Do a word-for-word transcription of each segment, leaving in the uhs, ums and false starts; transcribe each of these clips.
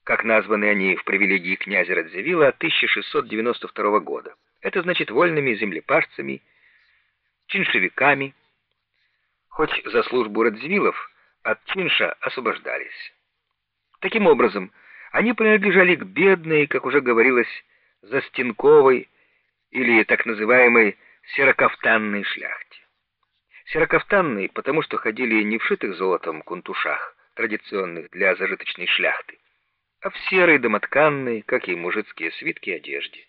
как названы они в привилегии князя Радзивилла от тысяча шестьсот девяносто второго года. Это значит вольными землепашцами, чиншевиками, хоть за службу Радзивиллов от чинша освобождались. Таким образом, они принадлежали к бедной, как уже говорилось, застенковой или так называемой серокафтанной шляхте. Серокафтанной, потому что ходили не в шитых золотом кунтушах, традиционных для зажиточной шляхты, а в серой домотканной, как и мужицкие свитки, одежде.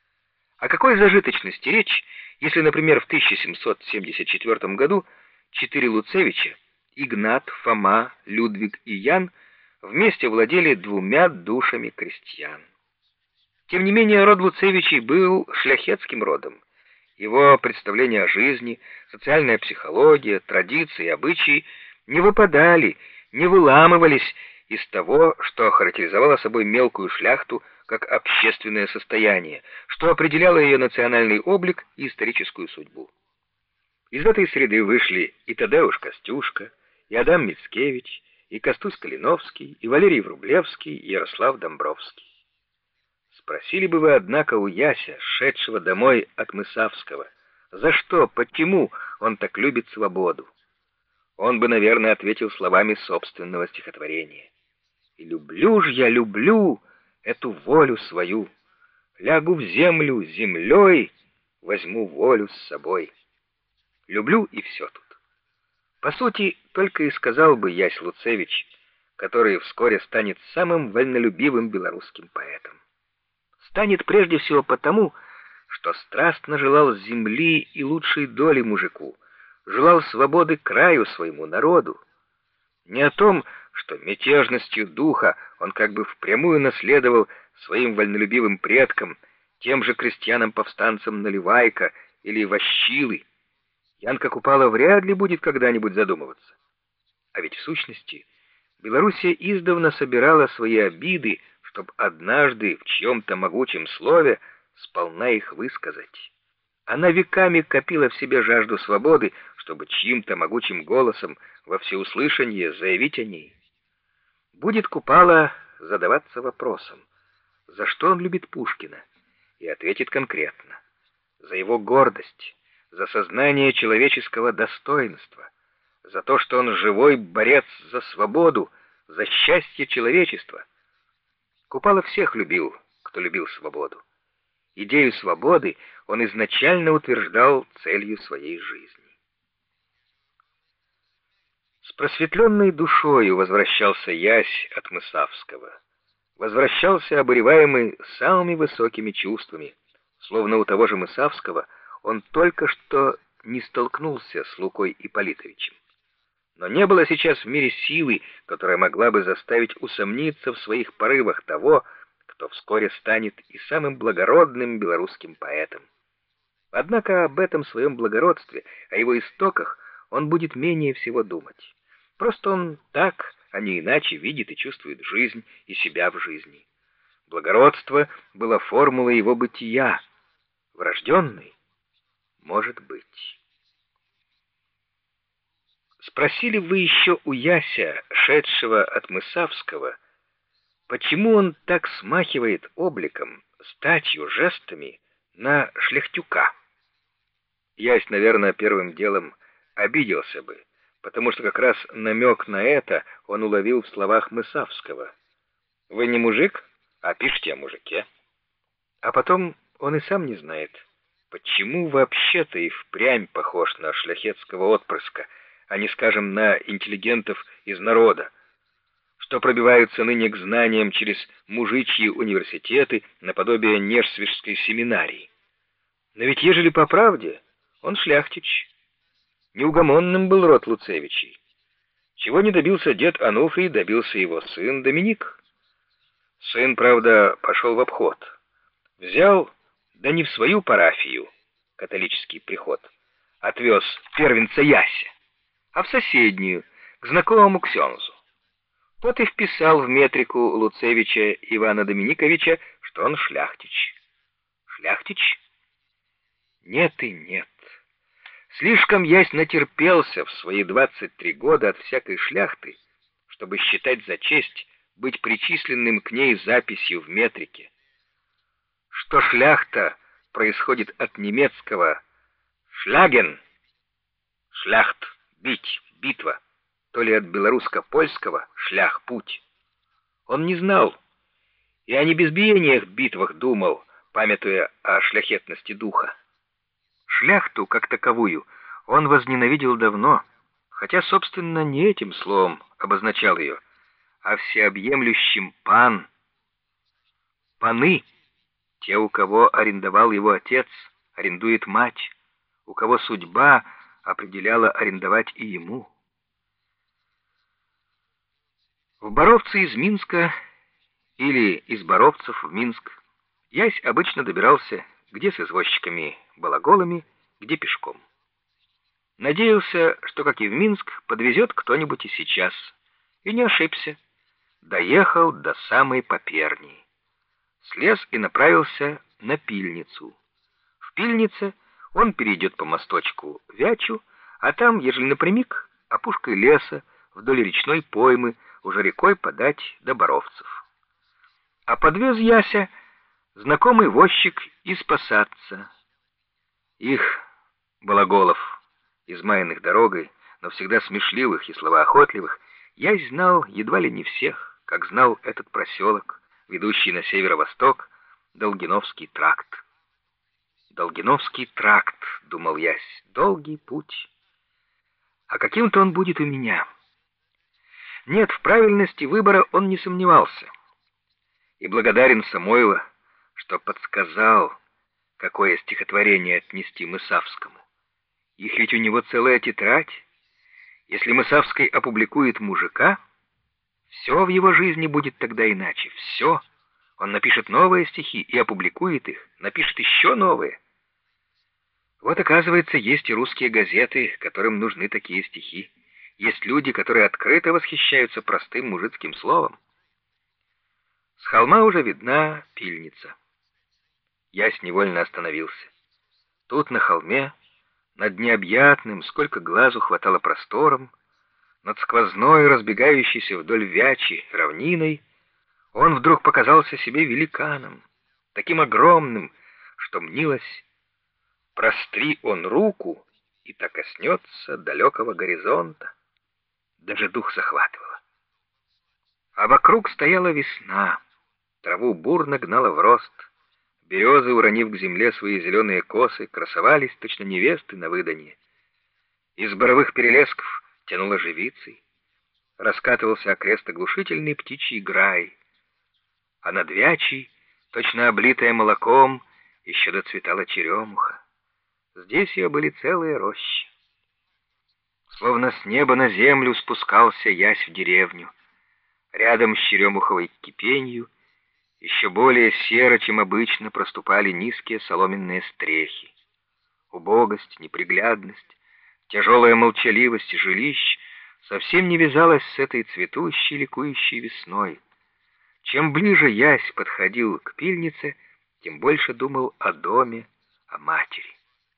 О какой зажиточности речь, если, например, в тысяча семьсот семьдесят четвёртом году четыре Луцевича, Игнат, Фома, Людвиг и Ян, вместе владели двумя душами крестьян? Тем не менее, род Луцевичей был шляхетским родом. Его представления о жизни, социальная психология, традиции и обычаи не выпадали, не выламывались из того, что характеризовало собой мелкую шляхту как общественное состояние, что определяло ее национальный облик и историческую судьбу. Из этой среды вышли и Тадеуш Костюшка, и Адам Мицкевич, и Костусь Калиновский, и Валерий Врублевский, и Ярослав Домбровский. Спросили бы вы, однако, у Яся, шедшего домой от Мысавского, за что, почему он так любит свободу? Он бы, наверное, ответил словами собственного стихотворения: «И люблю ж я, люблю эту волю свою, лягу в землю землей, возьму волю с собой». Люблю, и все тут. По сути, только и сказал бы Ясь Луцевич, который вскоре станет самым вольнолюбивым белорусским поэтом. Станет прежде всего потому, что страстно желал земли и лучшей доли мужику, желал свободы краю своему народу. Не о том, что мятежностью духа он как бы впрямую наследовал своим вольнолюбивым предкам, тем же крестьянам-повстанцам Наливайко или Ващилы. Янка Купала вряд ли будет когда-нибудь задумываться. А ведь в сущности Белоруссия издавна собирала свои обиды, чтоб однажды в чьем-то могучем слове сполна их высказать. Она веками копила в себе жажду свободы, чтобы чьим-то могучим голосом во всеуслышание заявить о ней. Будет Купала задаваться вопросом, за что он любит Пушкина, и ответит конкретно: за его гордость, за сознание человеческого достоинства, за то, что он живой борец за свободу, за счастье человечества. Купала всех любил, кто любил свободу. Идею свободы он изначально утверждал целью своей жизни. С просветленной душою возвращался Ясь от Мысавского. Возвращался обуреваемый самыми высокими чувствами, словно у того же Мысавского он только что не столкнулся с Лукой Ипполитовичем. Но не было сейчас в мире силы, которая могла бы заставить усомниться в своих порывах того, кто вскоре станет и самым благородным белорусским поэтом. Однако об этом своем благородстве, о его истоках он будет менее всего думать. Просто он так, а не иначе видит и чувствует жизнь и себя в жизни. Благородство было формулой его бытия, врожденной, может быть. Спросили вы еще у Яся, шедшего от Мысавского, почему он так смахивает обликом, статью, жестами на шляхтюка? Ясь, наверное, первым делом обиделся бы, потому что как раз намек на это он уловил в словах Мысавского. Вы не мужик, а пишете о мужике. А потом он и сам не знает, почему вообще-то и впрямь похож на шляхетского отпрыска, а не, скажем, на интеллигентов из народа, что пробиваются ныне к знаниям через мужичьи университеты наподобие Нерсвежской семинарии. Но ведь ежели по правде, он шляхтич. Неугомонным был род Луцевичей. Чего не добился дед Ануфрий, добился его сын Доминик. Сын, правда, пошел в обход. Взял, да не в свою парафию, католический приход, отвез первенца Яся, а в соседнюю, к знакомому ксензу. Тот и вписал в метрику Луцевича Ивана Доминиковича, что он шляхтич. Шляхтич? Нет и нет. Слишком Ясь натерпелся в свои двадцать три года от всякой шляхты, чтобы считать за честь быть причисленным к ней записью в метрике. Что шляхта происходит от немецкого «шляген» — «шляхт» — «бить», «битва», то ли от белорусско-польского «шлях» — «путь». Он не знал, и о небезбиениях битвах думал, памятуя о шляхетности духа. Шляхту, как таковую, он возненавидел давно, хотя, собственно, не этим словом обозначал ее, а всеобъемлющим «пан». Паны — те, у кого арендовал его отец, арендует мать, у кого судьба определяла арендовать и ему. В Боровцы из Минска или из Боровцев в Минск Ясь обычно добирался где с извозчиками балаголами, где пешком. Надеялся, что, как и в Минск, подвезет кто-нибудь и сейчас, и не ошибся. Доехал до самой Поперни. Слез и направился на Пильницу. В Пильнице он перейдет по мосточку Вячу, а там, ежели напрямик, опушкой леса, вдоль речной поймы, уже рекой подать до Боровцев. А подвез Яся знакомый возчик из Посадца. Их, балаголов, измаянных дорогой, но всегда смешливых и словоохотливых, Ясь знал едва ли не всех, как знал этот проселок, ведущий на северо-восток, Долгиновский тракт. Долгиновский тракт, думал Ясь, долгий путь. А каким-то он будет у меня. Нет, в правильности выбора он не сомневался. И благодарен Самойлу, что подсказал, какое стихотворение отнести Мысавскому. Их ведь у него целая тетрадь. Если Мысавский опубликует «Мужика», все в его жизни будет тогда иначе. Все. Он напишет новые стихи и опубликует их, напишет еще новые. Вот, оказывается, есть и русские газеты, которым нужны такие стихи. Есть люди, которые открыто восхищаются простым мужицким словом. С холма уже видна Пильница. Ясь невольно остановился. Тут, на холме, над необъятным, сколько глазу хватало простором, над сквозной, разбегающейся вдоль Вячи равниной, он вдруг показался себе великаном, таким огромным, что мнилось, простри он руку, и так коснется далекого горизонта. Даже дух захватывало. А вокруг стояла весна, траву бурно гнала в рост, березы, уронив к земле свои зеленые косы, красовались точно невесты на выданье. Из боровых перелесков тянуло живицей, раскатывался окрест оглушительный птичий грай, а над Вячей, точно облитая молоком, еще доцветала черемуха. Здесь ее были целые рощи. Словно с неба на землю спускался Ясь в деревню. Рядом с черемуховой кипенью еще более серо, чем обычно, проступали низкие соломенные стрехи. Убогость, неприглядность, тяжелая молчаливость жилищ совсем не вязалась с этой цветущей, ликующей весной. Чем ближе Ясь подходил к Пильнице, тем больше думал о доме, о матери.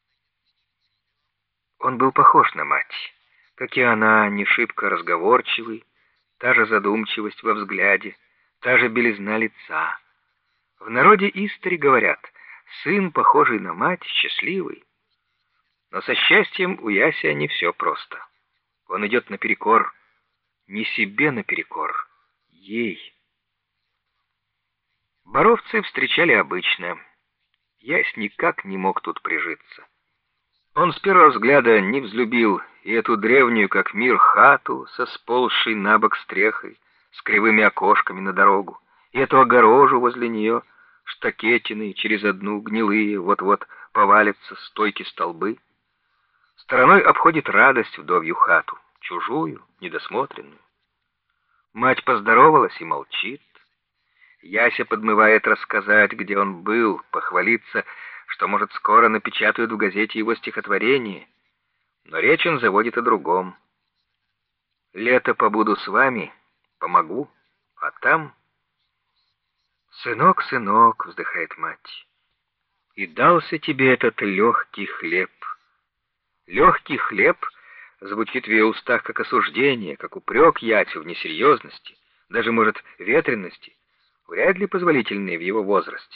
Он был похож на мать, как и она, не шибко разговорчивый, та же задумчивость во взгляде, та же белизна лица. В народе истори говорят, сын, похожий на мать, счастливый. Но со счастьем у Яся не все просто. Он идет наперекор, не себе наперекор, ей. Боровцы встречали обычно. Ясь никак не мог тут прижиться. Он с первого взгляда не взлюбил и эту древнюю, как мир, хату со сползшей на бок стрехой, с кривыми окошками на дорогу, и эту огорожу возле нее, штакетины через одну, гнилые, вот-вот повалятся стойки столбы. Стороной обходит радость вдовью хату, чужую, недосмотренную. Мать поздоровалась и молчит. Яся подмывает рассказать, где он был, похвалиться, что, может, скоро напечатают в газете его стихотворение, но речь он заводит о другом. «Лето побуду с вами, помогу, а там...» «Сынок, сынок», — вздыхает мать, — «и дался тебе этот легкий хлеб». «Легкий хлеб» звучит в ее устах как осуждение, как упрек Ясю в несерьезности, даже, может, ветренности, вряд ли позволительные в его возрасте.